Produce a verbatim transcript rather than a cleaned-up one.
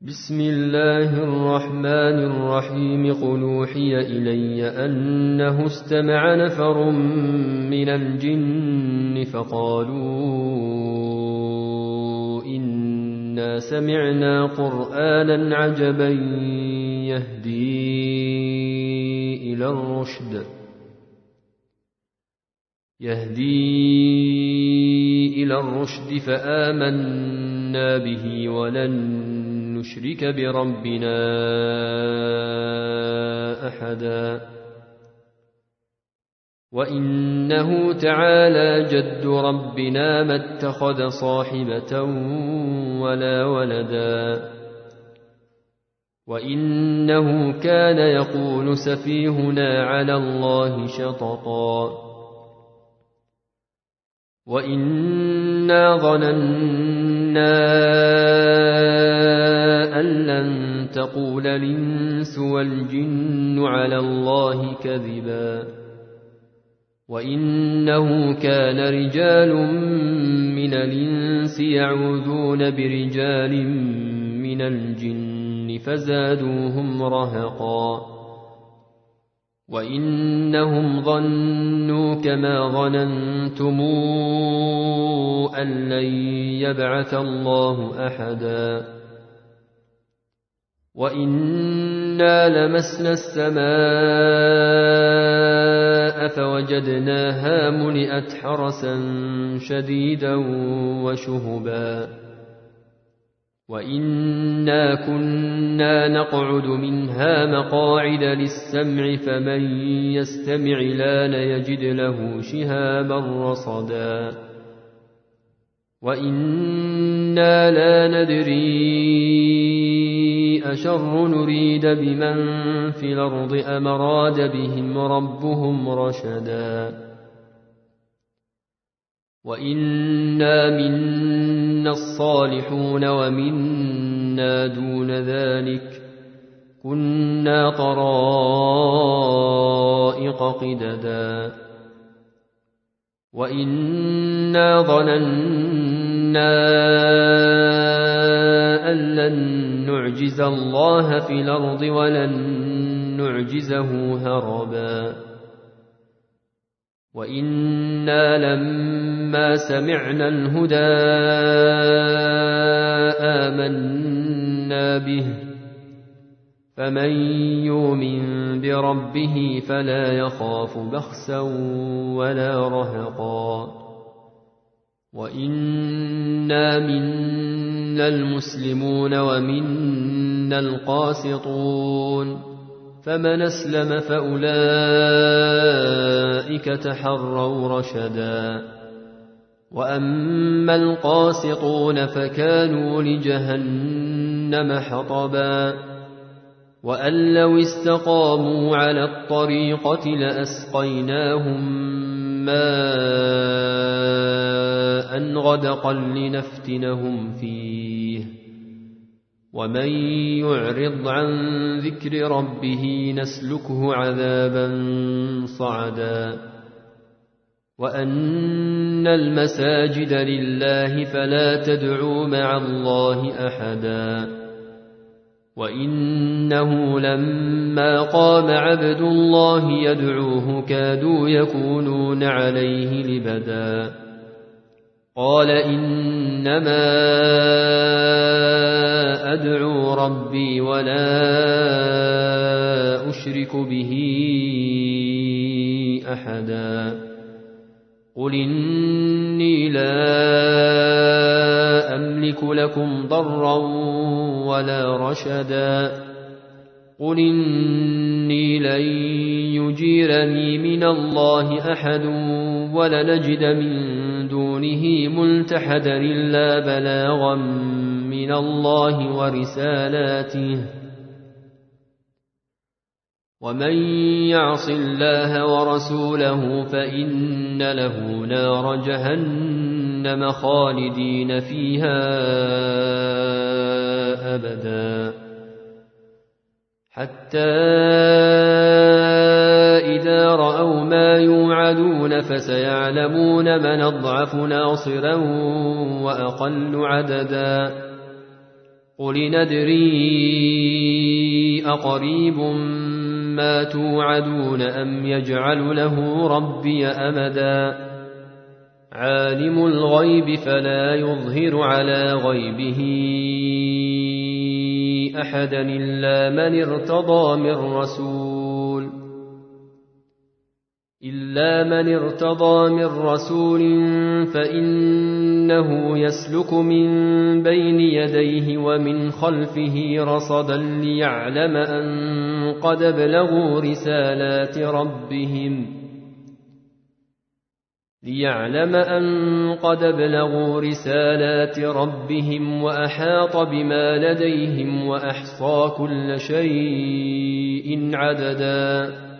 بسم الله الرحمن الرحيم قل أوحي إلي أنه استمع نفر من الجن فقالوا إنا سمعنا قرآنا عجبا يهدي إلى الرشد يهدي إلى الرشد فآمنا به ولن نشرك بربنا أحدا وإنه تعالى جد ربنا ما اتخذ صاحبة ولا ولدا وإنه كان يقول سفيهنا على الله شططا وإنا ظننا أن لن تقول الإنس والجن على الله كذبا وإنه كان رجال من الإنس يعوذون برجال من الجن فزادوهم رهقا وإنهم ظنوا كما ظننتم أن لن يبعث الله أحدا وإنا لمسنا السماء فوجدناها ملئت حرسا شديدا وشهبا وإنا كنا نقعد منها مقاعد للسمع فمن يستمع لان يجد له شهابا رصدا وإنا لا ندري أشر نريد بمن في الأرض أم أراد بهم ربهم رشدا وإنا منا الصالحون ومنا دون ذلك كنا طرائق قددا وإنا ظننا أن لن نعجز الله في الأرض ولن نعجزه هربا وإنا لما سمعنا الهدى آمنا به فمن يؤمن بربه فلا يخاف بخسا ولا رهقا وإنا منا المسلمون ومنا القاسطون فمن أسلم فأولئك تحروا رشدا وأما القاسطون فكانوا لجهنم حطبا وأن لو استقاموا على الطريقة لأسقيناهم ماء غدقا لنفتنهم فيه ومن يعرض عن ذكر ربه نسلكه عذابا صعدا وأن المساجد لله فلا تدعوا مع الله أحدا وإنه لما قام عبد الله يدعوه كادوا يكونون عليه لبدا قال إنما أدعو ربي ولا أشرك به أحدا قل إني لا أملك لكم ضرا ولا رشدا قل إني لن يجيرني من الله أحد ولنجد من دونه ملتحدا إلا بلاغا من الله ورسالاته ومن يعص الله ورسوله فإن له نار جهنم خالدين فيها أبدا حتى إذا رأوا ما يوعدون فسيعلمون من أضعف ناصرا وأقل عددا قل ندري أقريب ما توعدون أم يجعل له ربي أمدا عالم الغيب فلا يظهر على غيبه أحدا إلا من ارتضى من رسول إلا من ارتضى من رسول فإنه يسلك من بين يديه ومن خلفه رصدا ليعلم أن قد بلغوا رسالات ربهم ليعلم أن قد بلغوا رسالات ربهم وأحاط بما لديهم وأحصى كل شيء عددا